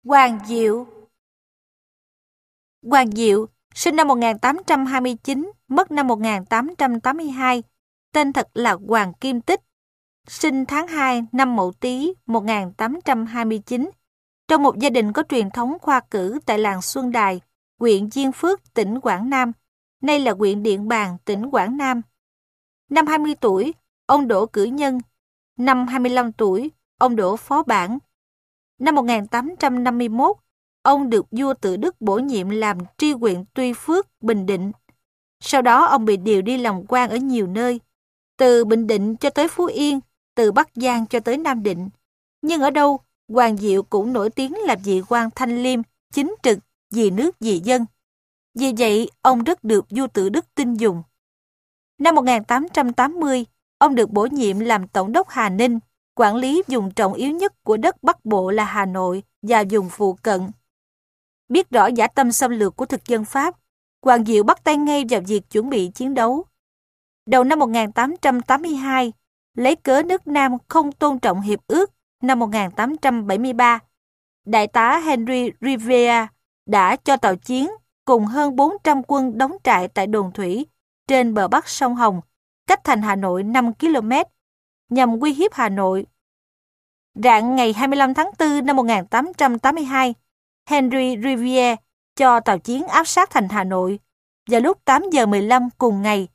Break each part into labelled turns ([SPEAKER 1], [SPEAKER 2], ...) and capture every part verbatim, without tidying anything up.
[SPEAKER 1] Hoàng Diệu. Hoàng Diệu, sinh năm một nghìn tám trăm hai mươi chín, mất năm một nghìn tám trăm tám mươi hai, tên thật là Hoàng Kim Tích, sinh tháng hai năm Mậu Tý một nghìn tám trăm hai mươi chín, trong một gia đình có truyền thống khoa cử tại làng Xuân Đài, huyện Diên Phước, tỉnh Quảng Nam, nay là huyện Điện Bàn, tỉnh Quảng Nam. Năm hai mươi tuổi, ông đỗ cử nhân. Năm hai mươi lăm tuổi, ông đỗ phó bản. Năm một nghìn tám trăm năm mươi mốt, ông được vua Tự Đức bổ nhiệm làm tri huyện Tuy Phước, Bình Định. Sau đó ông bị điều đi làm quan ở nhiều nơi, từ Bình Định cho tới Phú Yên, từ Bắc Giang cho tới Nam Định. Nhưng ở đâu, Hoàng Diệu cũng nổi tiếng là vị quan thanh liêm, chính trực, vì nước vì dân. Vì vậy, ông rất được vua Tự Đức tin dùng. Năm một nghìn tám trăm tám mươi, ông được bổ nhiệm làm Tổng đốc Hà Ninh, quản lý vùng trọng yếu nhất của đất Bắc Bộ là Hà Nội và vùng phụ cận. Biết rõ dã tâm xâm lược của thực dân Pháp, Hoàng Diệu bắt tay ngay vào việc chuẩn bị chiến đấu. Đầu năm một nghìn tám trăm tám mươi hai, lấy cớ nước Nam không tôn trọng hiệp ước năm một nghìn tám trăm bảy mươi ba, đại tá Henry Rivera đã cho tàu chiến cùng hơn bốn trăm quân đóng trại tại đồn thủy trên bờ bắc sông Hồng, cách thành Hà Nội năm ki lô mét, nhằm uy hiếp Hà Nội. Rạng ngày hai mươi lăm tháng tư năm một nghìn tám trăm tám mươi hai, Henry Riviere cho tàu chiến áp sát thành Hà Nội. Vào lúc tám giờ mười lăm cùng ngày,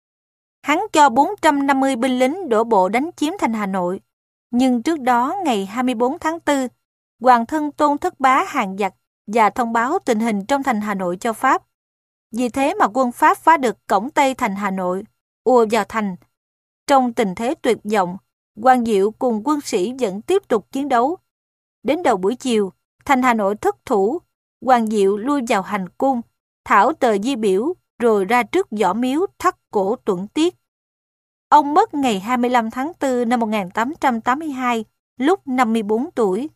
[SPEAKER 1] hắn cho bốn trăm năm mươi binh lính đổ bộ đánh chiếm thành Hà Nội. Nhưng trước đó, ngày hai mươi bốn tháng tư, Hoàng thân Tôn Thất Bá hàng giặc và thông báo tình hình trong thành Hà Nội cho Pháp. Vì thế mà quân Pháp phá được cổng Tây thành Hà Nội, ùa vào thành. Trong tình thế tuyệt vọng, Hoàng Diệu cùng quân sĩ vẫn tiếp tục chiến đấu. Đến đầu buổi chiều, thành Hà Nội thất thủ, Hoàng Diệu lui vào hành cung, thảo tờ di biểu, rồi ra trước võ miếu thắt cổ tuẫn tiết. Ông mất ngày hai mươi lăm tháng tư năm một nghìn tám trăm tám mươi hai, lúc năm mươi bốn tuổi.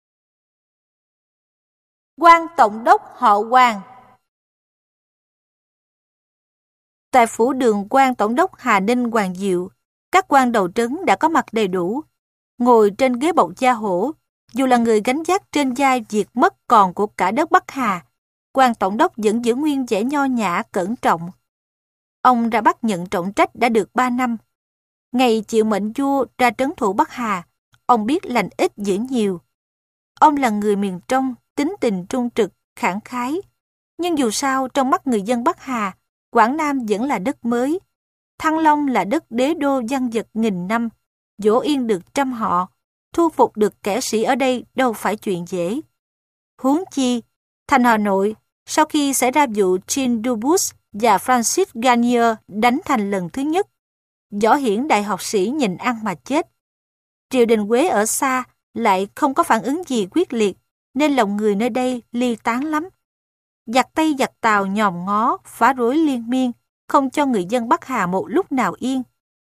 [SPEAKER 1] Quan Tổng đốc họ Hoàng. Tại phủ đường quan Tổng đốc Hà Ninh Hoàng Diệu, các quan đầu trấn đã có mặt đầy đủ. Ngồi trên ghế bọc da hổ, dù là người gánh vác trên vai việc mất còn của cả đất Bắc Hà, quan Tổng đốc vẫn giữ nguyên vẻ nho nhã cẩn trọng. Ông ra Bắc nhận trọng trách đã được ba năm. Ngày chịu mệnh vua ra trấn thủ Bắc Hà, ông biết lành ít dữ nhiều. Ông là người miền trong, tính tình trung trực, khẳng khái. Nhưng dù sao, trong mắt người dân Bắc Hà, Quảng Nam vẫn là đất mới. Thăng Long là đất đế đô văn vật nghìn năm, dỗ yên được trăm họ, thu phục được kẻ sĩ ở đây đâu phải chuyện dễ. Huống chi, thành Hà Nội, sau khi xảy ra vụ Jean Dubus và Francis Garnier đánh thành lần thứ nhất, võ hiển đại học sĩ nhìn ăn mà chết. Triều đình Quế ở xa lại không có phản ứng gì quyết liệt, nên lòng người nơi đây ly tán lắm. Giặc Tây giặc Tàu nhòm ngó, phá rối liên miên, không cho người dân Bắc Hà một lúc nào yên.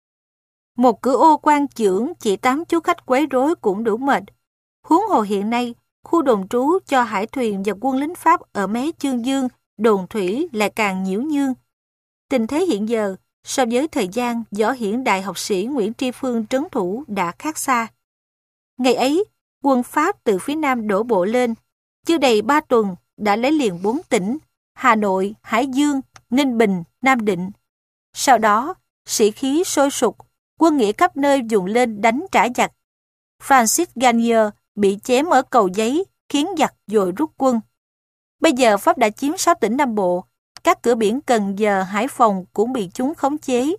[SPEAKER 1] Một cử ô quan chưởng chỉ tám chú khách quấy rối cũng đủ mệt. Huống hồ hiện nay, khu đồn trú cho hải thuyền và quân lính Pháp ở mé Chương Dương, đồn thủy lại càng nhiễu nhương. Tình thế hiện giờ, so với thời gian võ hiển đại học sĩ Nguyễn Tri Phương trấn thủ đã khác xa. Ngày ấy, quân Pháp từ phía Nam đổ bộ lên, chưa đầy ba tuần đã lấy liền bốn tỉnh, Hà Nội, Hải Dương, Ninh Bình, Nam Định. Sau đó, sĩ khí sôi sục, quân nghĩa khắp nơi dùng lên đánh trả giặc. Francis Garnier bị chém ở Cầu Giấy, khiến giặc dội rút quân. Bây giờ Pháp đã chiếm sáu tỉnh Nam Bộ, các cửa biển Cần Giờ, Hải Phòng cũng bị chúng khống chế.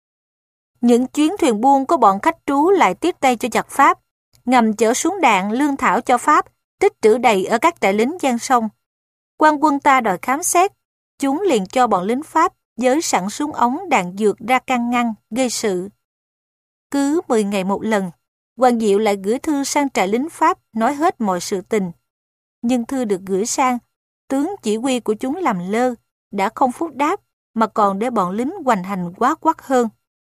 [SPEAKER 1] Những chuyến thuyền buôn của bọn khách trú lại tiếp tay cho giặc Pháp, ngầm chở xuống đạn lương thảo cho Pháp, tích trữ đầy ở các trại lính gian sông. Quan quân ta đòi khám xét, chúng liền cho bọn lính Pháp giới sẵn súng ống đạn dược ra can ngăn, gây sự. Cứ mười ngày một lần, Hoàng Diệu lại gửi thư sang trại lính Pháp nói hết mọi sự tình. Nhưng thư được gửi sang, tướng chỉ huy của chúng làm lơ, đã không phúc đáp mà còn để bọn lính hoành hành quá quắt hơn.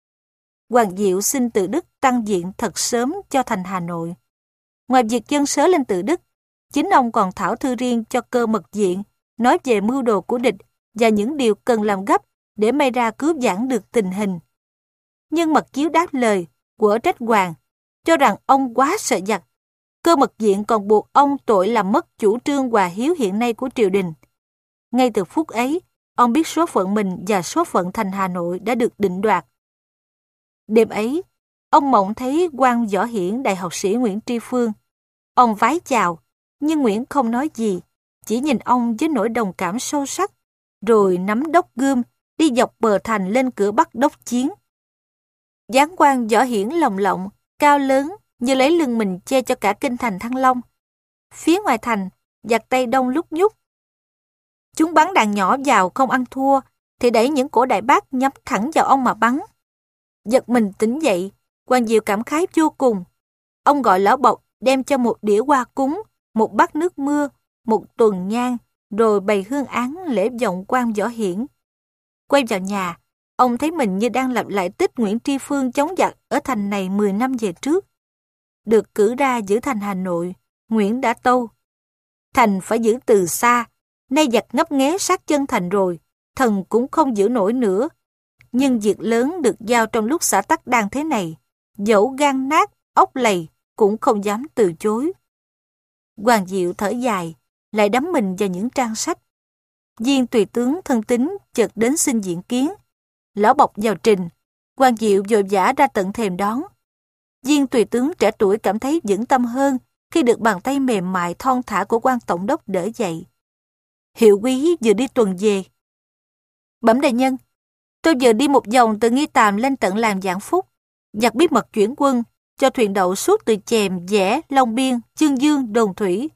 [SPEAKER 1] Hoàng Diệu xin Tự Đức tăng diện thật sớm cho thành Hà Nội. Ngoài việc dâng sớ lên Tự Đức, chính ông còn thảo thư riêng cho Cơ Mật Diện, nói về mưu đồ của địch và những điều cần làm gấp để may ra cứu vãn được tình hình. Nhưng Mật Chiếu đáp lời, quở trách Hoàng, cho rằng ông quá sợ giặc. Cơ mật viện còn buộc ông tội làm mất chủ trương hòa hiếu hiện nay của triều đình. Ngay từ phút ấy, ông biết số phận mình và số phận thành Hà Nội đã được định đoạt. Đêm ấy, ông mộng thấy quan võ hiển đại học sĩ Nguyễn Tri Phương. Ông vái chào, nhưng Nguyễn không nói gì, chỉ nhìn ông với nỗi đồng cảm sâu sắc, rồi nắm đốc gươm, đi dọc bờ thành lên cửa Bắc đốc chiến. Giáng quan võ hiển lồng lộng, cao lớn, như lấy lưng mình che cho cả kinh thành Thăng Long. Phía ngoài thành, giặc Tây đông lúc nhúc. Chúng bắn đạn nhỏ vào không ăn thua, thì đẩy những cổ đại bác nhắm thẳng vào ông mà bắn. Giật mình tỉnh dậy, Hoàng Diệu cảm khái vô cùng. Ông gọi lão Bộc đem cho một đĩa hoa cúng, một bát nước mưa, một tuần nhang, rồi bày hương án lễ vọng quan võ hiển. Quay vào nhà, ông thấy mình như đang lặp lại tích Nguyễn Tri Phương chống giặc ở thành này mười năm về trước. Được cử ra giữ thành Hà Nội, Nguyễn đã tâu: thành phải giữ từ xa, nay giặc ngấp nghé sát chân thành rồi, thần cũng không giữ nổi nữa. Nhưng việc lớn được giao trong lúc xã tắc đang thế này, dẫu gan nát, ốc lầy, cũng không dám từ chối. Hoàng Diệu thở dài, lại đắm mình vào những trang sách. Viên tùy tướng thân tín chợt đến xin diện kiến. Lão Bộc vào trình, Hoàng Diệu vội vã ra tận thềm đón. Viên tùy tướng trẻ tuổi cảm thấy vững tâm hơn khi được bàn tay mềm mại thon thả của quan tổng đốc đỡ dậy. Hiệu úy vừa đi tuần về. Bẩm đại nhân, tôi vừa đi một vòng từ Nghi Tàm lên tận làng Vạn Phúc. Giặc bí mật chuyển quân, cho thuyền đậu suốt từ Chèm, Dẻ, Long Biên, Chương Dương, Đồn Thủy.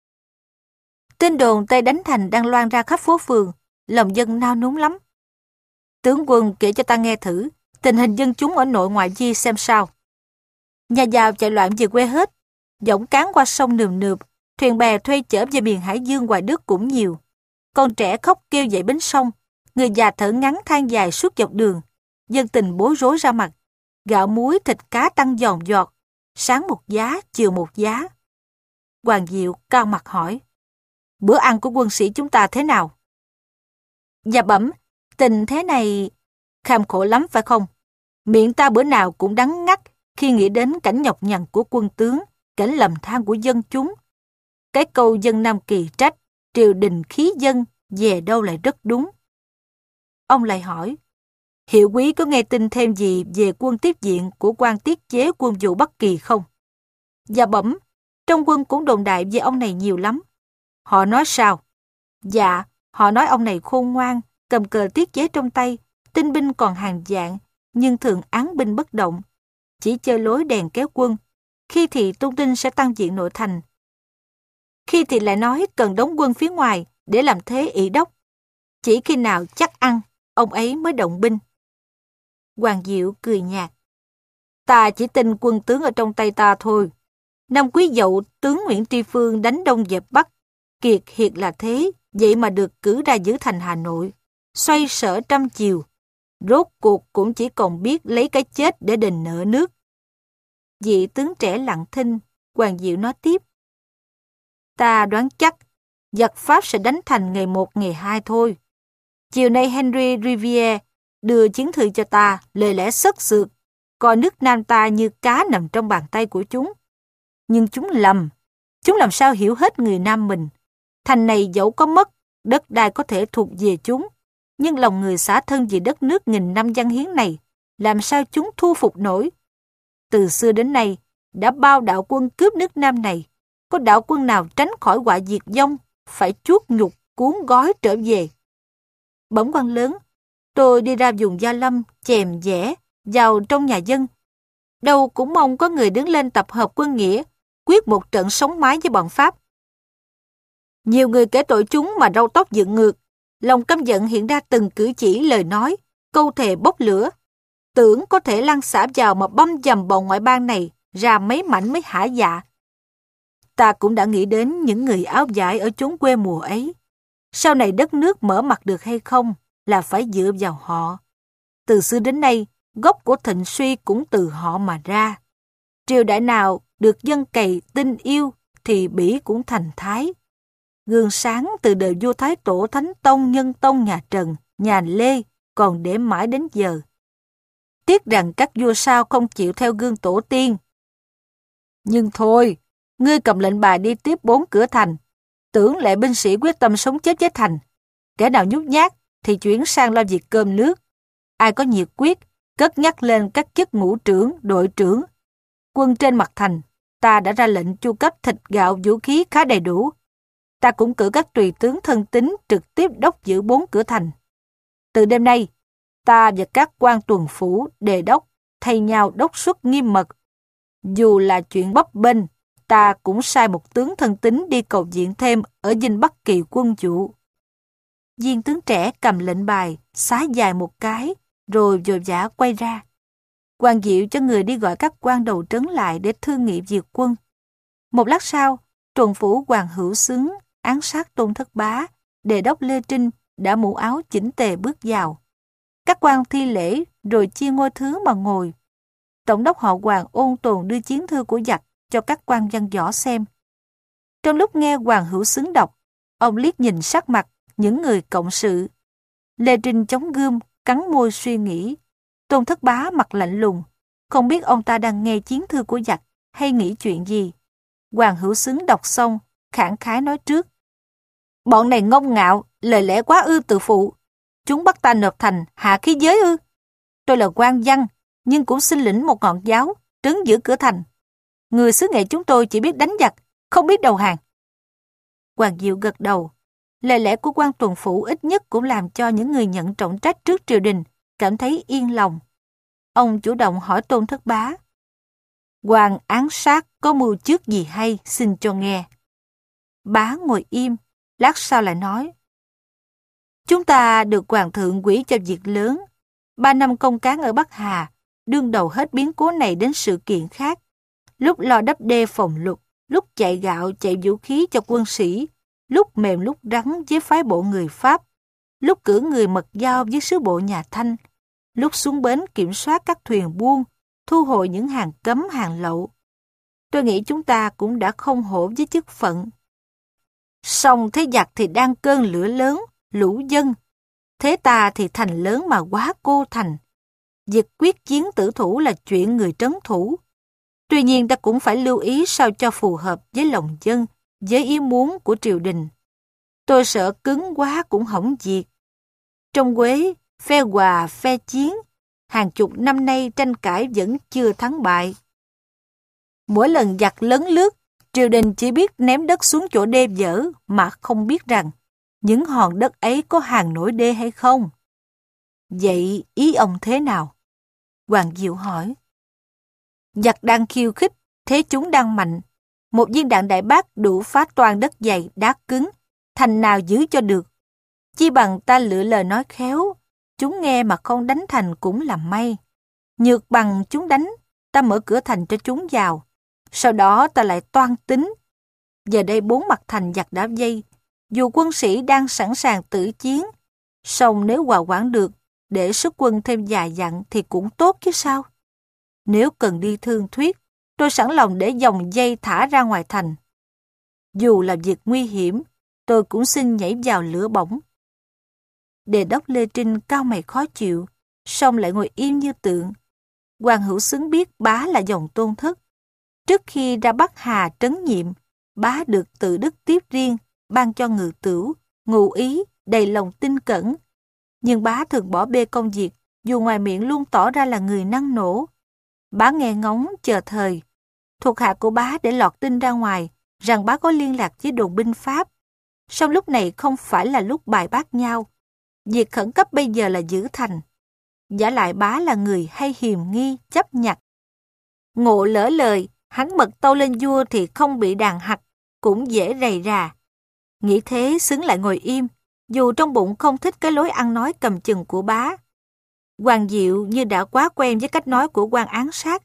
[SPEAKER 1] Tin đồn Tây đánh thành đang loan ra khắp phố phường, lòng dân nao núng lắm. Tướng quân kể cho ta nghe thử, tình hình dân chúng ở nội ngoại vi xem sao. Nhà giàu chạy loạn về quê hết, dõng cán qua sông nườm nượp, thuyền bè thuê chở về miền Hải Dương Hoài Đức cũng nhiều. Con trẻ khóc kêu dậy bến sông, người già thở ngắn than dài suốt dọc đường, dân tình bối rối ra mặt. Gạo muối thịt cá tăng giòn giọt, sáng một giá, chiều một giá. Hoàng Diệu cao mặt hỏi: bữa ăn của quân sĩ chúng ta thế nào? Dạ bẩm, tình thế này kham khổ lắm phải không? Miệng ta bữa nào cũng đắng ngắt khi nghĩ đến cảnh nhọc nhằn của quân tướng, cảnh lầm than của dân chúng. Cái câu dân Nam Kỳ trách, triều đình khí dân, về đâu lại rất đúng. Ông lại hỏi: hiệu úy có nghe tin thêm gì về quân tiếp viện của quan tiết chế quân vụ Bắc Kỳ không? Dạ bẩm, trong quân cũng đồn đại về ông này nhiều lắm. Họ nói sao? Dạ, họ nói ông này khôn ngoan, cầm cờ tiết chế trong tay, tinh binh còn hàng vạn, nhưng thường án binh bất động, chỉ chơi lối đèn kéo quân. Khi thì tung tin sẽ tăng diện nội thành, khi thì lại nói cần đóng quân phía ngoài để làm thế ỷ đốc. Chỉ khi nào chắc ăn, ông ấy mới động binh. Hoàng Diệu cười nhạt: ta chỉ tin quân tướng ở trong tay ta thôi. Năm Quý Dậu, tướng Nguyễn Tri Phương đánh Đông dẹp Bắc, kiệt hiệt là thế, vậy mà được cử ra giữ thành Hà Nội, xoay sở trăm chiều, rốt cuộc cũng chỉ còn biết lấy cái chết để đền nợ nước. Vị tướng trẻ lặng thinh, Hoàng Diệu nói tiếp: ta đoán chắc giặc Pháp sẽ đánh thành ngày một ngày hai thôi. Chiều nay Henry Riviere đưa chiến thư cho ta, lời lẽ sất sượt, coi nước Nam ta như cá nằm trong bàn tay của chúng. Nhưng chúng lầm, chúng làm sao hiểu hết người Nam mình. Thành này dẫu có mất, đất đai có thể thuộc về chúng, nhưng lòng người xả thân vì đất nước nghìn năm văn hiến này, làm sao chúng thu phục nổi. Từ xưa đến nay, đã bao đạo quân cướp nước Nam này, có đạo quân nào tránh khỏi họa diệt vong, phải chuốt nhục cuốn gói trở về. Bẩm quan lớn, tôi đi ra vùng Gia Lâm, Chèm, Dẻ, vào trong nhà dân. Đâu cũng mong có người đứng lên tập hợp quân nghĩa, quyết một trận sống mái với bọn Pháp. Nhiều người kể tội chúng mà râu tóc dựng ngược, lòng căm giận hiện ra từng cử chỉ lời nói, câu thề bốc lửa. Tưởng có thể lăn xả vào mà băm dầm bọn ngoại bang này ra mấy mảnh mới hả dạ. Ta cũng đã nghĩ đến những người áo vải ở chốn quê mùa ấy. Sau này đất nước mở mặt được hay không là phải dựa vào họ. Từ xưa đến nay, gốc của thịnh suy cũng từ họ mà ra. Triều đại nào được dân cày tin yêu thì Bỉ cũng thành Thái. Gương sáng từ đời vua Thái Tổ Thánh Tông Nhân Tông nhà Trần, nhà Lê còn để mãi đến giờ. Tiếc rằng các vua sau không chịu theo gương tổ tiên. Nhưng thôi, Ngươi cầm lệnh bài đi tiếp bốn cửa thành. Tưởng lệ binh sĩ quyết tâm sống chết với thành. Kẻ nào nhút nhát thì chuyển sang lo việc cơm nước. Ai có nhiệt quyết, cất nhắc lên các chức ngũ trưởng, đội trưởng. Quân trên mặt thành, ta đã ra lệnh chu cấp thịt gạo vũ khí khá đầy đủ. Ta cũng cử các tùy tướng thân tín trực tiếp đốc giữ bốn cửa thành. Từ đêm nay, ta và các quan tuần phủ, đề đốc thay nhau đốc xuất nghiêm mật. Dù là chuyện bấp bênh, ta cũng sai một tướng thân tín đi cầu viện thêm ở dinh Bắc Kỳ quân vụ. Viên tướng trẻ cầm lệnh bài, xá dài một cái, rồi vội vã quay ra. Hoàng Diệu cho người đi gọi các quan đầu trấn lại để thương nghị việc quân. Một lát sau, tuần phủ Hoàng Hữu Xứng, án sát Tôn Thất Bá, đề đốc Lê Trinh đã mũ áo chỉnh tề bước vào. Các quan thi lễ rồi chia ngôi thứ mà ngồi. Tổng đốc họ Hoàng ôn tồn đưa chiến thư của giặc cho các quan văn võ xem. Trong lúc nghe Hoàng Hữu Xứng đọc, ông liếc nhìn sắc mặt những người cộng sự. Lê Trinh chống gươm, cắn môi suy nghĩ. Tôn Thất Bá mặt lạnh lùng, không biết ông ta đang nghe chiến thư của giặc hay nghĩ chuyện gì. Hoàng Hữu Xứng đọc xong, khẳng khái nói trước. Bọn này ngông ngạo, lời lẽ quá ư tự phụ. Chúng bắt ta nộp thành hạ khí giới ư. Tôi là quan văn, nhưng cũng xin lĩnh một ngọn giáo, trấn giữ cửa thành. Người xứ nghệ chúng tôi chỉ biết đánh giặc, không biết đầu hàng. Hoàng Diệu gật đầu. Lời lẽ của quan tuần phủ ít nhất cũng làm cho những người nhận trọng trách trước triều đình cảm thấy yên lòng. Ông chủ động hỏi Tôn Thất Bá. Hoàng án sát có mưu trước gì hay, xin cho nghe. Bá ngồi im, lát sau lại nói. Chúng ta được hoàng thượng quỹ cho việc lớn. Ba năm công cán ở Bắc Hà, đương đầu hết biến cố này đến sự kiện khác. Lúc lo đắp đê phòng lục, lúc chạy gạo chạy vũ khí cho quân sĩ, lúc mềm lúc rắn với phái bộ người Pháp, lúc cử người mật giao với sứ bộ nhà Thanh, lúc xuống bến kiểm soát các thuyền buôn, thu hồi những hàng cấm hàng lậu. Tôi nghĩ chúng ta cũng đã không hổ với chức phận. Song thế giặc thì đang cơn lửa lớn, lũ dân. Thế ta thì thành lớn mà quá cô thành. Việc quyết chiến tử thủ là chuyện người trấn thủ. Tuy nhiên ta cũng phải lưu ý sao cho phù hợp với lòng dân, với ý muốn của triều đình. Tôi sợ cứng quá cũng hỏng việc. Trong Quế, phe hòa, phe chiến, hàng chục năm nay tranh cãi vẫn chưa thắng bại. Mỗi lần giặc lấn lướt, triều đình chỉ biết ném đất xuống chỗ đê vỡ mà không biết rằng những hòn đất ấy có hàng nổi đê hay không. Vậy ý ông thế nào? Hoàng Diệu hỏi. Giặc đang khiêu khích, thế chúng đang mạnh. Một viên đạn đại bác đủ phá toan đất dày, đá cứng, thành nào giữ cho được. Chi bằng ta lựa lời nói khéo, chúng nghe mà không đánh thành cũng là may. Nhược bằng chúng đánh, ta mở cửa thành cho chúng vào. Sau đó ta lại toan tính. Giờ đây bốn mặt thành giặc đã vây, dù quân sĩ đang sẵn sàng tử chiến, song nếu hòa quản được, để sức quân thêm vài dặn thì cũng tốt chứ sao. Nếu cần đi thương thuyết, tôi sẵn lòng để dòng dây thả ra ngoài thành. Dù là việc nguy hiểm, tôi cũng xin nhảy vào lửa bỏng. Đề đốc Lê Trinh cau mày khó chịu, song lại ngồi im như tượng. Hoàng Hữu Xứng biết Bá là dòng Tôn Thất. Trước khi ra Bắc Hà trấn nhiệm, Bá được tự đức tiếp riêng, ban cho ngự tửu, ngụ ý, đầy lòng tin cẩn. Nhưng Bá thường bỏ bê công việc, dù ngoài miệng luôn tỏ ra là người năng nổ. Bá nghe ngóng chờ thời. Thuộc hạ của Bá để lọt tin ra ngoài rằng Bá có liên lạc với đồn binh Pháp. Song lúc này không phải là lúc bài bác nhau. Việc khẩn cấp bây giờ là giữ thành. Giả lại Bá là người hay hiềm nghi, chấp nhặt. Ngộ lỡ lời, hắn bật tâu lên vua thì không bị đàn hạch, cũng dễ rầy rà. Nghĩ thế Xứng lại ngồi im, dù trong bụng không thích cái lối ăn nói cầm chừng của Bá. Hoàng Diệu như đã quá quen với cách nói của quan án sát.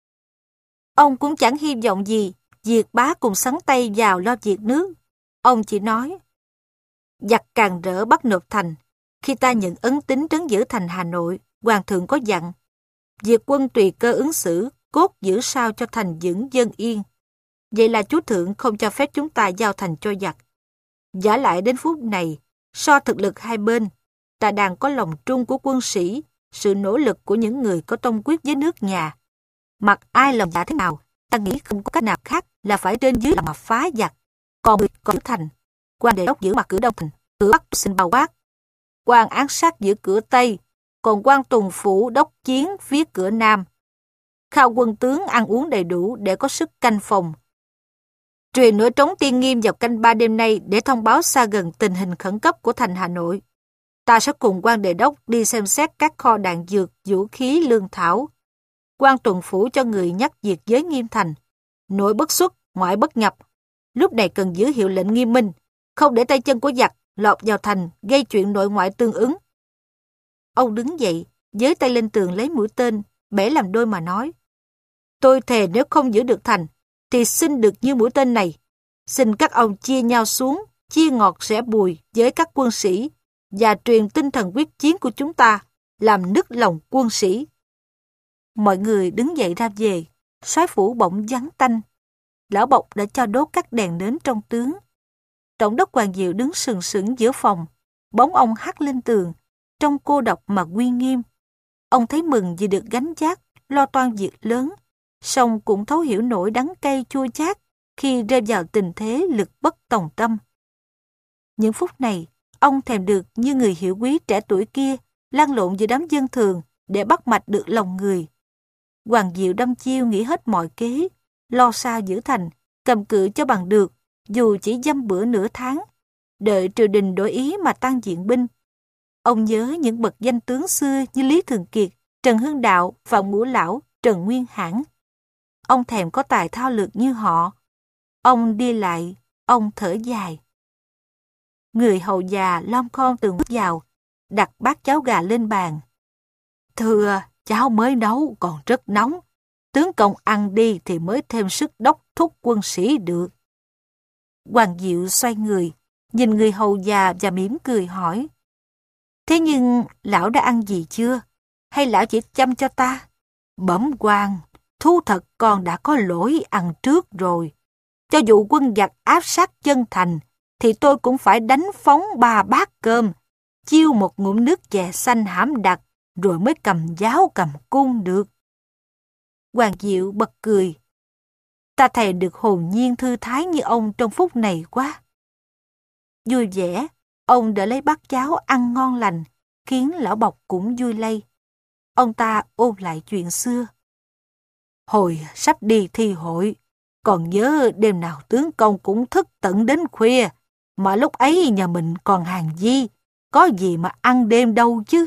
[SPEAKER 1] Ông cũng chẳng hy vọng gì, việc Bá cùng sắn tay vào lo việc nước. Ông chỉ nói, giặc càng rỡ bắt nộp thành. Khi ta nhận ấn tín trấn giữ thành Hà Nội, Hoàng thượng có dặn, việc quân tùy cơ ứng xử, cốt giữ sao cho thành vững dân yên. Vậy là chúa thượng không cho phép chúng ta giao thành cho giặc. Giả lại đến phút này, so thực lực hai bên, ta đang có lòng trung của quân sĩ, sự nỗ lực của những người có tông quyết với nước nhà. Mặc ai lòng dạ thế nào, ta nghĩ không có cách nào khác là phải trên dưới mà phá giặc. Còn người còn thành, quan đề đốc giữ mặt cửa đông thành, cửa bắc xin bao quát. Quan án sát giữ cửa tây, còn quan tuần phủ đốc chiến phía cửa nam. Khao quân tướng ăn uống đầy đủ để có sức canh phòng. Truyền nửa trống tiên nghiêm vào canh ba đêm nay để thông báo xa gần tình hình khẩn cấp của thành Hà Nội. Ta sẽ cùng quan đề đốc đi xem xét các kho đạn dược, vũ khí, lương thảo. Quan tuần phủ cho người nhắc việc giới nghiêm thành. Nội bất xuất, ngoại bất nhập. Lúc này cần giữ hiệu lệnh nghiêm minh, không để tay chân của giặc lọt vào thành gây chuyện nội ngoại tương ứng. Ông đứng dậy, giơ tay lên tường lấy mũi tên, bẻ làm đôi mà nói. Tôi thề nếu không giữ được thành, thì xin được như mũi tên này. Xin các ông chia nhau xuống, chia ngọt rẽ bùi với các quân sĩ và truyền tinh thần quyết chiến của chúng ta, làm nức lòng quân sĩ. Mọi người đứng dậy ra về, soái phủ bỗng vắng tanh. Lão Bộc đã cho đốt các đèn nến trong tướng. Tổng đốc Hoàng Diệu đứng sừng sững giữa phòng, bóng ông hắt lên tường, trông cô độc mà uy nghiêm. Ông thấy mừng vì được gánh vác, lo toan việc lớn, song cũng thấu hiểu nỗi đắng cay chua chát khi rơi vào tình thế lực bất tòng tâm. Những phút này, ông thèm được như người hiểu quý trẻ tuổi kia, lăn lộn giữa đám dân thường để bắt mạch được lòng người. Hoàng Diệu đăm chiêu nghĩ hết mọi kế, lo sao giữ thành, cầm cự cho bằng được, dù chỉ dăm bữa nửa tháng, đợi triều đình đổi ý mà tăng diện binh. Ông nhớ những bậc danh tướng xưa như Lý Thường Kiệt, Trần Hưng Đạo, Phạm Ngũ Lão, Trần Nguyên Hãn. Ông thèm có tài thao lược như họ. Ông đi lại, ông thở dài. Người hầu già lom khom từng bước vào, đặt bát cháo gà lên bàn. Thưa, cháo mới nấu còn rất nóng. Tướng công ăn đi thì mới thêm sức đốc thúc quân sĩ được. Hoàng Diệu xoay người, nhìn người hầu già và mỉm cười hỏi. Thế nhưng lão đã ăn gì chưa? Hay lão chỉ chăm cho ta? Bẩm quan, thú thật con đã có lỗi ăn trước rồi. Cho dù quân giặc áp sát chân thành, thì tôi cũng phải đánh phóng ba bát cơm, chiêu một ngụm nước chè xanh hãm đặc, rồi mới cầm giáo cầm cung được. Hoàng Diệu bật cười. Ta thề được hồn nhiên thư thái như ông trong phút này quá. Vui vẻ, ông đã lấy bát cháo ăn ngon lành, khiến lão Bộc cũng vui lây. Ông ta ôn lại chuyện xưa. Hồi sắp đi thi hội, còn nhớ đêm nào tướng công cũng thức tận đến khuya, mà lúc ấy nhà mình còn hàng di, có gì mà ăn đêm đâu chứ.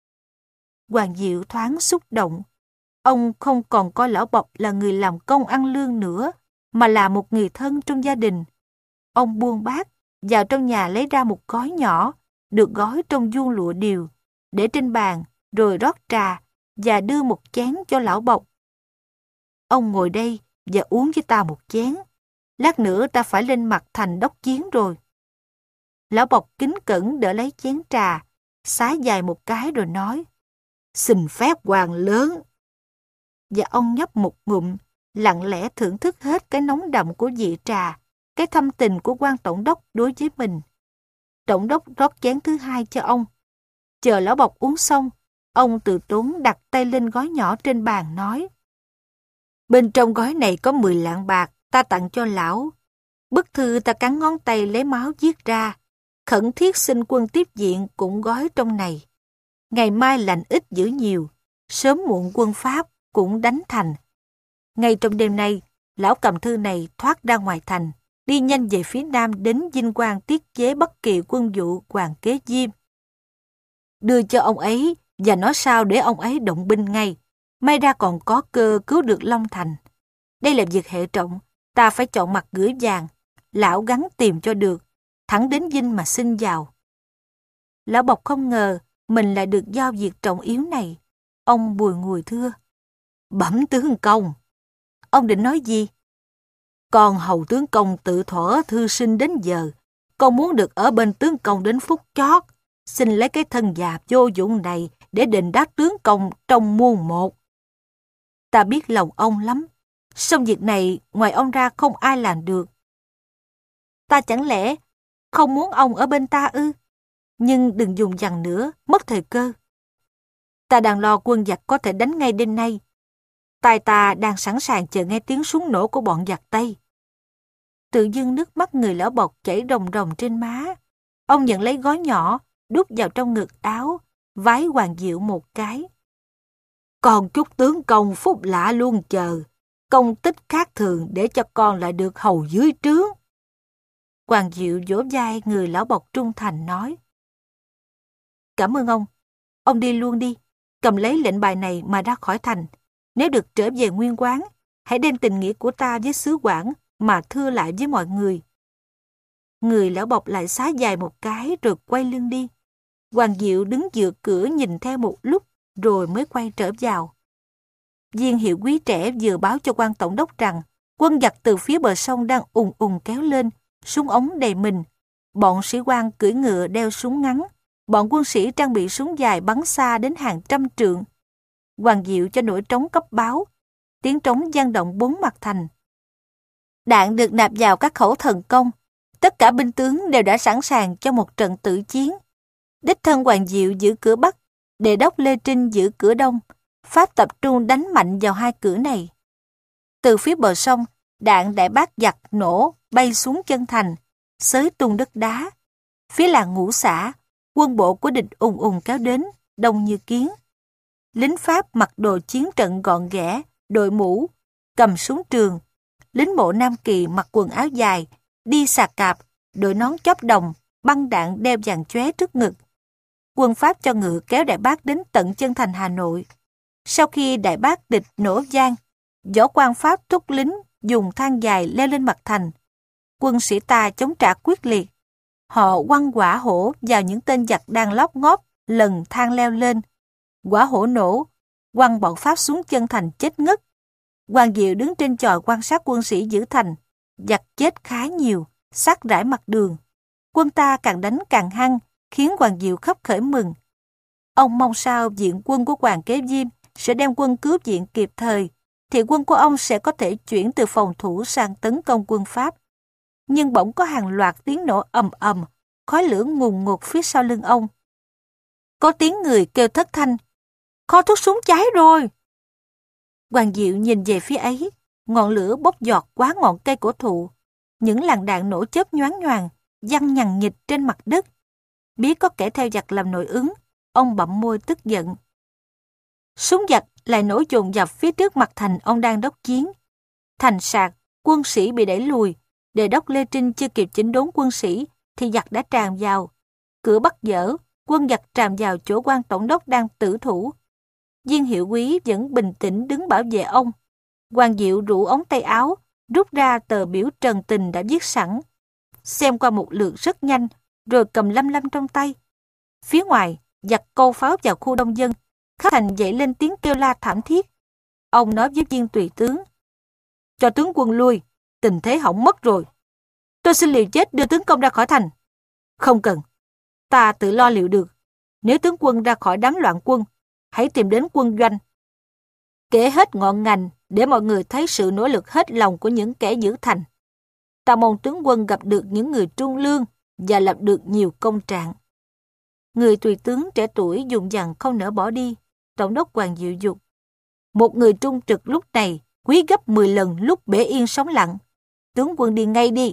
[SPEAKER 1] Hoàng Diệu thoáng xúc động. Ông không còn coi lão Bộc là người làm công ăn lương nữa, mà là một người thân trong gia đình. Ông buông bát, vào trong nhà lấy ra một gói nhỏ, được gói trong vuông lụa điều, để trên bàn, rồi rót trà, và đưa một chén cho lão Bộc. Ông ngồi đây và uống với ta một chén. Lát nữa ta phải lên mặt thành đốc chiến rồi. Lão Bộc kính cẩn đỡ lấy chén trà, xá dài một cái rồi nói. Xin phép hoàng lớn. Và ông nhấp một ngụm, lặng lẽ thưởng thức hết cái nóng đậm của vị trà, cái thâm tình của quan tổng đốc đối với mình. Tổng đốc rót chén thứ hai cho ông. Chờ lão Bộc uống xong, ông từ tốn đặt tay lên gói nhỏ trên bàn nói. Bên trong gói này có mười lạng bạc, ta tặng cho lão. Bức thư ta cắn ngón tay lấy máu viết ra, khẩn thiết xin quân tiếp viện cũng gói trong này. Ngày mai lành ít dữ nhiều, sớm muộn quân Pháp cũng đánh thành. Ngay trong đêm nay, lão cầm thư này thoát ra ngoài thành, đi nhanh về phía nam đến Vinh Quang tiết chế bất kỳ quân vụ Hoàng Kế Diêm. Đưa cho ông ấy và nói sao để ông ấy động binh ngay, may ra còn có cơ cứu được Long Thành. Đây là việc hệ trọng, ta phải chọn mặt gửi vàng, lão gắng tìm cho được, thẳng đến Vinh mà xin vào. Lão Bộc không ngờ mình lại được giao việc trọng yếu này. Ông bùi ngùi thưa. Bẩm tướng công. Ông định nói gì? Con hầu tướng công tự thuở thư sinh đến giờ, con muốn được ở bên tướng công đến phút chót, xin lấy cái thân già vô dụng này để đền đáp tướng công trong muôn một. Ta biết lòng ông lắm, song việc này ngoài ông ra không ai làm được. Ta chẳng lẽ không muốn ông ở bên ta ư? Nhưng đừng dùng dằn nữa, mất thời cơ. Ta đang lo quân giặc có thể đánh ngay đêm nay. Tai ta đang sẵn sàng chờ nghe tiếng súng nổ của bọn giặc Tây. Tự dưng nước mắt người lão bộc chảy ròng ròng trên má. Ông nhận lấy gói nhỏ, đút vào trong ngực áo, vái Hoàng Diệu một cái. Con chúc tướng công phúc lạ luôn chờ, công tích khác thường để cho con lại được hầu dưới trướng. Hoàng Diệu vỗ vai người lão bộc trung thành nói. Cảm ơn ông, ông đi luôn đi, cầm lấy lệnh bài này mà ra khỏi thành. Nếu được trở về nguyên quán, hãy đem tình nghĩa của ta với sứ quản mà thưa lại với mọi người. Người lão bộc lại xá dài một cái rồi quay lưng đi. Hoàng Diệu đứng dựa cửa nhìn theo một lúc rồi mới quay trở vào. Viên hiệu quý trẻ vừa báo cho quan tổng đốc rằng quân giặc từ phía bờ sông đang ùn ùn kéo lên, súng ống đầy mình. Bọn sĩ quan cưỡi ngựa đeo súng ngắn, bọn quân sĩ trang bị súng dài bắn xa đến hàng trăm trượng. Hoàng Diệu cho nổi trống cấp báo, tiếng trống vang động bốn mặt thành. Đạn được nạp vào các khẩu thần công, tất cả binh tướng đều đã sẵn sàng cho một trận tử chiến. Đích thân Hoàng Diệu giữ cửa Bắc, Đề đốc Lê Trinh giữ cửa Đông. Pháp tập trung đánh mạnh vào hai cửa này. Từ phía bờ sông, đạn đại bác giặc nổ bay xuống chân thành, xới tung đất đá. Phía làng Ngũ Xã, quân bộ của địch ùn ùn kéo đến, đông như kiến. Lính Pháp mặc đồ chiến trận gọn ghẽ, đội mũ, cầm súng trường. Lính mộ Nam Kỳ mặc quần áo dài, đi xà cạp, đội nón chóp đồng, băng đạn đeo vàng chóe trước ngực. Quân Pháp cho ngựa kéo đại bác đến tận chân thành Hà Nội. Sau khi đại bác địch nổ vang, võ quan Pháp thúc lính dùng thang dài leo lên mặt thành. Quân sĩ ta chống trả quyết liệt. Họ quăng quả hổ vào những tên giặc đang lóp ngóp lần thang leo lên. Quả hổ nổ, quăng bọn Pháp xuống chân thành chết ngất. Hoàng Diệu đứng trên chòi quan sát quân sĩ giữ thành. Giặc chết khá nhiều, xác rải mặt đường. Quân ta càng đánh càng hăng, khiến Hoàng Diệu khấp khởi mừng. Ông mong sao viện quân của Hoàng Kế Viêm sẽ đem quân cứu viện kịp thời, thì quân của ông sẽ có thể chuyển từ phòng thủ sang tấn công quân Pháp. Nhưng bỗng có hàng loạt tiếng nổ ầm ầm, khói lửa ngùn ngụt phía sau lưng ông. Có tiếng người kêu thất thanh, kho thuốc súng cháy rồi. Hoàng Diệu nhìn về phía ấy, ngọn lửa bốc giọt quá ngọn cây cổ thụ. Những làn đạn nổ chớp nhoáng nhoàng, văng nhằng nhịch trên mặt đất. Biết có kẻ theo giặc làm nội ứng, ông bặm môi tức giận. Súng giặc lại nổ dồn dập phía trước mặt thành ông đang đốc chiến. Thành sạc, quân sĩ bị đẩy lùi. Đề đốc Lê Trinh chưa kịp chỉnh đốn quân sĩ thì giặc đã tràn vào. Cửa Bắc dở, quân giặc tràn vào chỗ quan tổng đốc đang tử thủ. Viên hiệu quý vẫn bình tĩnh đứng bảo vệ ông. Hoàng Diệu rủ ống tay áo, rút ra tờ biểu trần tình đã viết sẵn. Xem qua một lượt rất nhanh, rồi cầm lăm lăm trong tay. Phía ngoài, giặc câu pháo vào khu đông dân. Khắp thành dậy lên tiếng kêu la thảm thiết. Ông nói với viên tùy tướng. Cho tướng quân lui, tình thế hỏng mất rồi. Tôi xin liều chết đưa tướng công ra khỏi thành. Không cần, ta tự lo liệu được. Nếu tướng quân ra khỏi đám loạn quân, hãy tìm đến quân doanh. Kể hết ngọn ngành để mọi người thấy sự nỗ lực hết lòng của những kẻ giữ thành. Ta mong tướng quân gặp được những người trung lương và lập được nhiều công trạng. Người tùy tướng trẻ tuổi dùng dằng không nỡ bỏ đi. Tổng đốc Hoàng Diệu dục. Một người trung trực lúc này quý gấp mười lần lúc bể yên sóng lặng. Tướng quân đi ngay đi.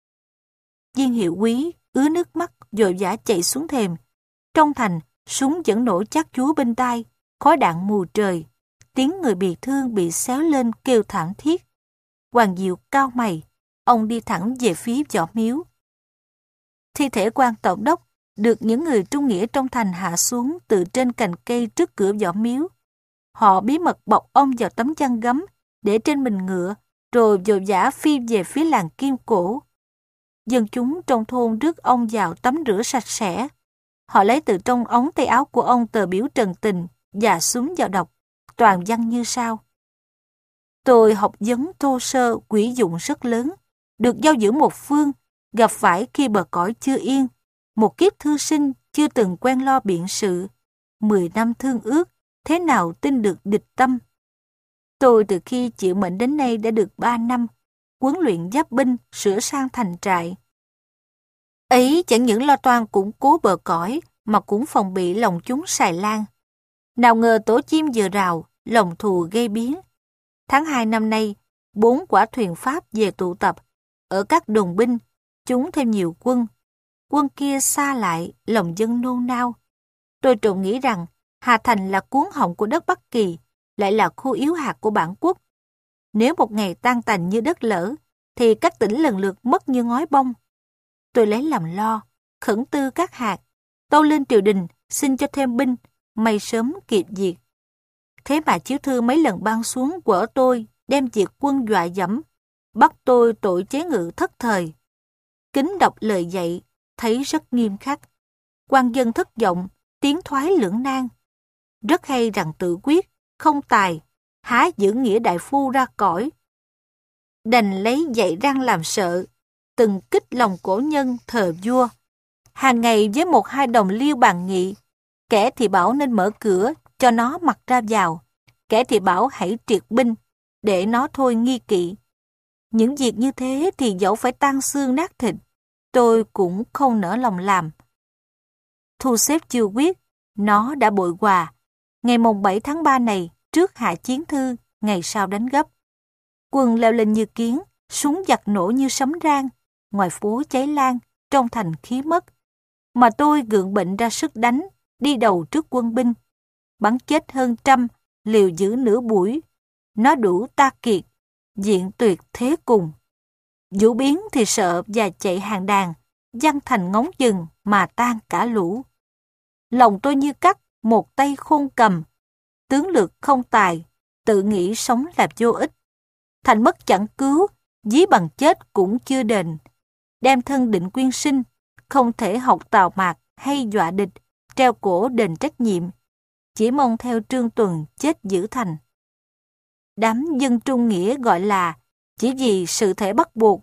[SPEAKER 1] Viên hiệu quý ứa nước mắt vội vã chạy xuống thềm. Trong thành, súng vẫn nổ chát chúa bên tai, khói đạn mù trời. Tiếng người bị thương bị xéo lên kêu thảm thiết. Hoàng Diệu cau mày, ông đi thẳng về phía võ miếu. Thi thể quan tổng đốc được những người trung nghĩa trong thành hạ xuống từ trên cành cây trước cửa võ miếu. Họ bí mật bọc ông vào tấm chăn gấm để trên mình ngựa, rồi vội vã phi về phía làng Kim Cổ. Dân chúng trong thôn rước ông vào tắm rửa sạch sẽ. Họ lấy từ trong ống tay áo của ông tờ biểu trần tình và súng vào đọc, toàn văn như sau. Tôi học vấn thô sơ quỹ dụng rất lớn, được giao giữ một phương, gặp phải khi bờ cõi chưa yên, một kiếp thư sinh chưa từng quen lo biện sự, mười năm thương ước, thế nào tin được địch tâm. Tôi từ khi chịu mệnh đến nay đã được ba năm, huấn luyện giáp binh, sửa sang thành trại. Ấy chẳng những lo toan củng cố bờ cõi, mà cũng phòng bị lòng chúng xài lan. Nào ngờ tổ chim vừa rào, lòng thù gây biến. Tháng hai năm nay, bốn quả thuyền Pháp về tụ tập. Ở các đồn binh, chúng thêm nhiều quân. Quân kia xa lại, lòng dân nôn nao. Tôi trộm nghĩ rằng Hà Thành là cuống họng của đất Bắc Kỳ, lại là khu yếu hạt của bản quốc. Nếu một ngày tan tành như đất lở, thì các tỉnh lần lượt mất như ngói bông. Tôi lấy làm lo, khẩn tư các hạt, tâu lên triều đình xin cho thêm binh, may sớm kịp diệt. Thế mà chiếu thư mấy lần ban xuống quở tôi, đem diệt quân dọa dẫm, bắt tôi tội chế ngự thất thời. Kính đọc lời dạy, thấy rất nghiêm khắc. Quan dân thất vọng, tiến thoái lưỡng nan. Rất hay rằng tự quyết, không tài, há giữ nghĩa đại phu ra cõi. Đành lấy dạy răng làm sợ, từng kích lòng cổ nhân thờ vua. Hàng ngày với một hai đồng liêu bàn nghị, kẻ thì bảo nên mở cửa cho nó mặc ra vào, kẻ thì bảo hãy triệt binh, để nó thôi nghi kỵ. Những việc như thế thì dẫu phải tan xương nát thịt, tôi cũng không nỡ lòng làm. Thu xếp chưa quyết, nó đã bội hòa. Ngày mùng bảy tháng ba này, trước hạ chiến thư, ngày sau đánh gấp. Quân leo lên như kiến, súng giặc nổ như sấm rang, ngoài phố cháy lan, trong thành khí mất. Mà tôi gượng bệnh ra sức đánh, đi đầu trước quân binh. Bắn chết hơn trăm, liều giữ nửa buổi. Nó đủ ta kiệt, diện tuyệt thế cùng. Vũ biến thì sợ và chạy hàng đàn, giăng thành ngóng chừng mà tan cả lũ. Lòng tôi như cắt, một tay khôn cầm. Tướng lược không tài, tự nghĩ sống là vô ích. Thành mất chẳng cứu, dí bằng chết cũng chưa đền. Đem thân định quyên sinh, không thể học tào mạt hay dọa địch, treo cổ đền trách nhiệm. Chỉ mong theo Trương Tuần chết giữ thành. Đám dân trung nghĩa gọi là chỉ vì sự thể bắt buộc.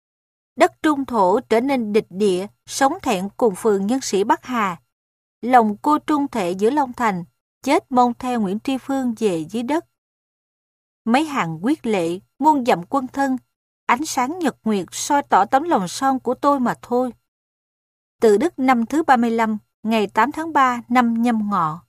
[SPEAKER 1] Đất trung thổ trở nên địch địa, sống thẹn cùng phường nhân sĩ Bắc Hà. Lòng cô trung thệ giữa Long Thành, chết mong theo Nguyễn Tri Phương về dưới đất. Mấy hàng quyết lệ, muôn dặm quân thân, ánh sáng nhật nguyệt soi tỏ tấm lòng son của tôi mà thôi. Tự Đức năm thứ ba mươi lăm, ngày tám tháng ba năm Nhâm Ngọ.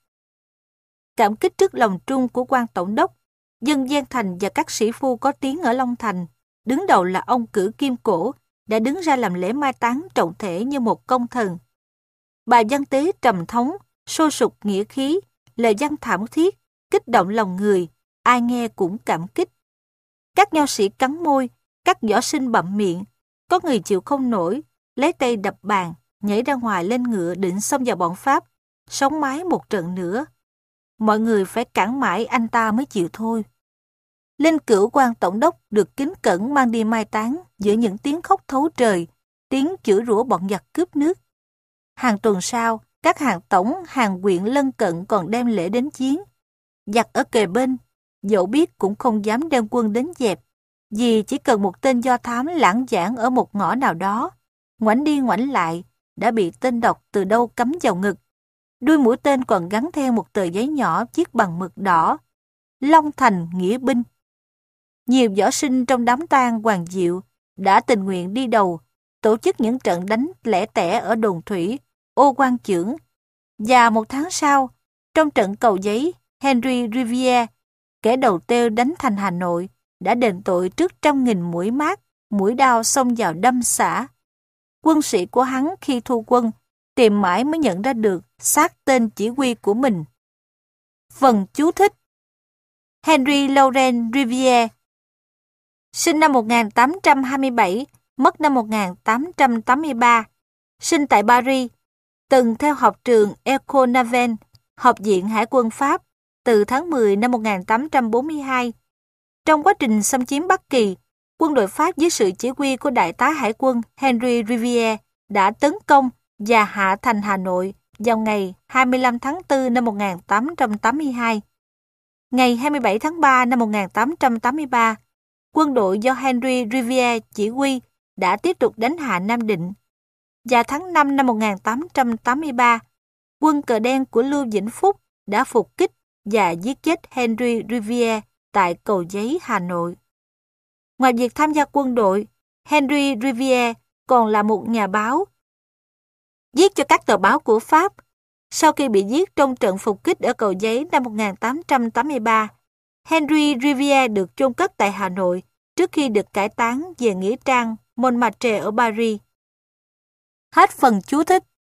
[SPEAKER 1] Cảm kích trước lòng trung của quan tổng đốc, dân gian thành và các sĩ phu có tiếng ở Long Thành, đứng đầu là ông Cử Kim Cổ, đã đứng ra làm lễ mai táng trọng thể như một công thần. Bài văn tế trầm thống, sôi sục nghĩa khí, lời văn thảm thiết, kích động lòng người, ai nghe cũng cảm kích. Các nho sĩ cắn môi, các võ sinh bặm miệng, có người chịu không nổi, lấy tay đập bàn, nhảy ra ngoài lên ngựa định xông vào bọn Pháp, sống mái một trận nữa. Mọi người phải cản mãi anh ta mới chịu thôi. Linh Cửu quan tổng đốc được kính cẩn mang đi mai táng giữa những tiếng khóc thấu trời, tiếng chửi rủa bọn giặc cướp nước. Hàng tuần sau, các hàng tổng, hàng huyện lân cận còn đem lễ đến chiến. Giặc ở kề bên, dẫu biết cũng không dám đem quân đến dẹp, vì chỉ cần một tên do thám lãng giảng ở một ngõ nào đó, ngoảnh đi ngoảnh lại, đã bị tên độc từ đâu cắm vào ngực. Đuôi mũi tên còn gắn theo một tờ giấy nhỏ viết bằng mực đỏ: Long Thành nghĩa binh. Nhiều võ sinh trong đám tang Hoàng Diệu đã tình nguyện đi đầu, tổ chức những trận đánh lẻ tẻ ở đồn thủy, Ô Quan Chưởng. Và một tháng sau, trong trận Cầu Giấy, Henry Riviere, kẻ đầu têu đánh thành Hà Nội, đã đền tội trước trăm nghìn mũi mát, mũi đao xông vào đâm xả. Quân sĩ của hắn khi thu quân, tìm mãi mới nhận ra được xác tên chỉ huy của mình. Phần chú thích: Henry Laurent Riviere, sinh năm một nghìn tám trăm hai mươi bảy, mất năm một nghìn tám trăm tám mươi ba, sinh tại Paris, từng theo học trường École Navale, Học viện Hải quân Pháp, từ tháng mười năm một nghìn tám trăm bốn mươi hai. Trong quá trình xâm chiếm Bắc Kỳ, quân đội Pháp dưới sự chỉ huy của đại tá hải quân Henry Riviere đã tấn công và hạ thành Hà Nội vào ngày hai mươi lăm tháng tư năm một nghìn tám trăm tám mươi hai. Ngày hai mươi bảy tháng ba năm một nghìn tám trăm tám mươi ba, quân đội do Henry Riviere chỉ huy đã tiếp tục đánh hạ Nam Định. Và tháng năm năm một nghìn tám trăm tám mươi ba, quân cờ đen của Lưu Vĩnh Phúc đã phục kích và giết chết Henry Riviere tại Cầu Giấy, Hà Nội. Ngoài việc tham gia quân đội, Henry Riviere còn là một nhà báo, viết cho các tờ báo của Pháp. Sau khi bị giết trong trận phục kích ở Cầu Giấy năm một nghìn tám trăm tám mươi ba, Henry Riviere được chôn cất tại Hà Nội trước khi được cải táng về nghĩa trang Montmartre ở Paris. Hết phần chú thích.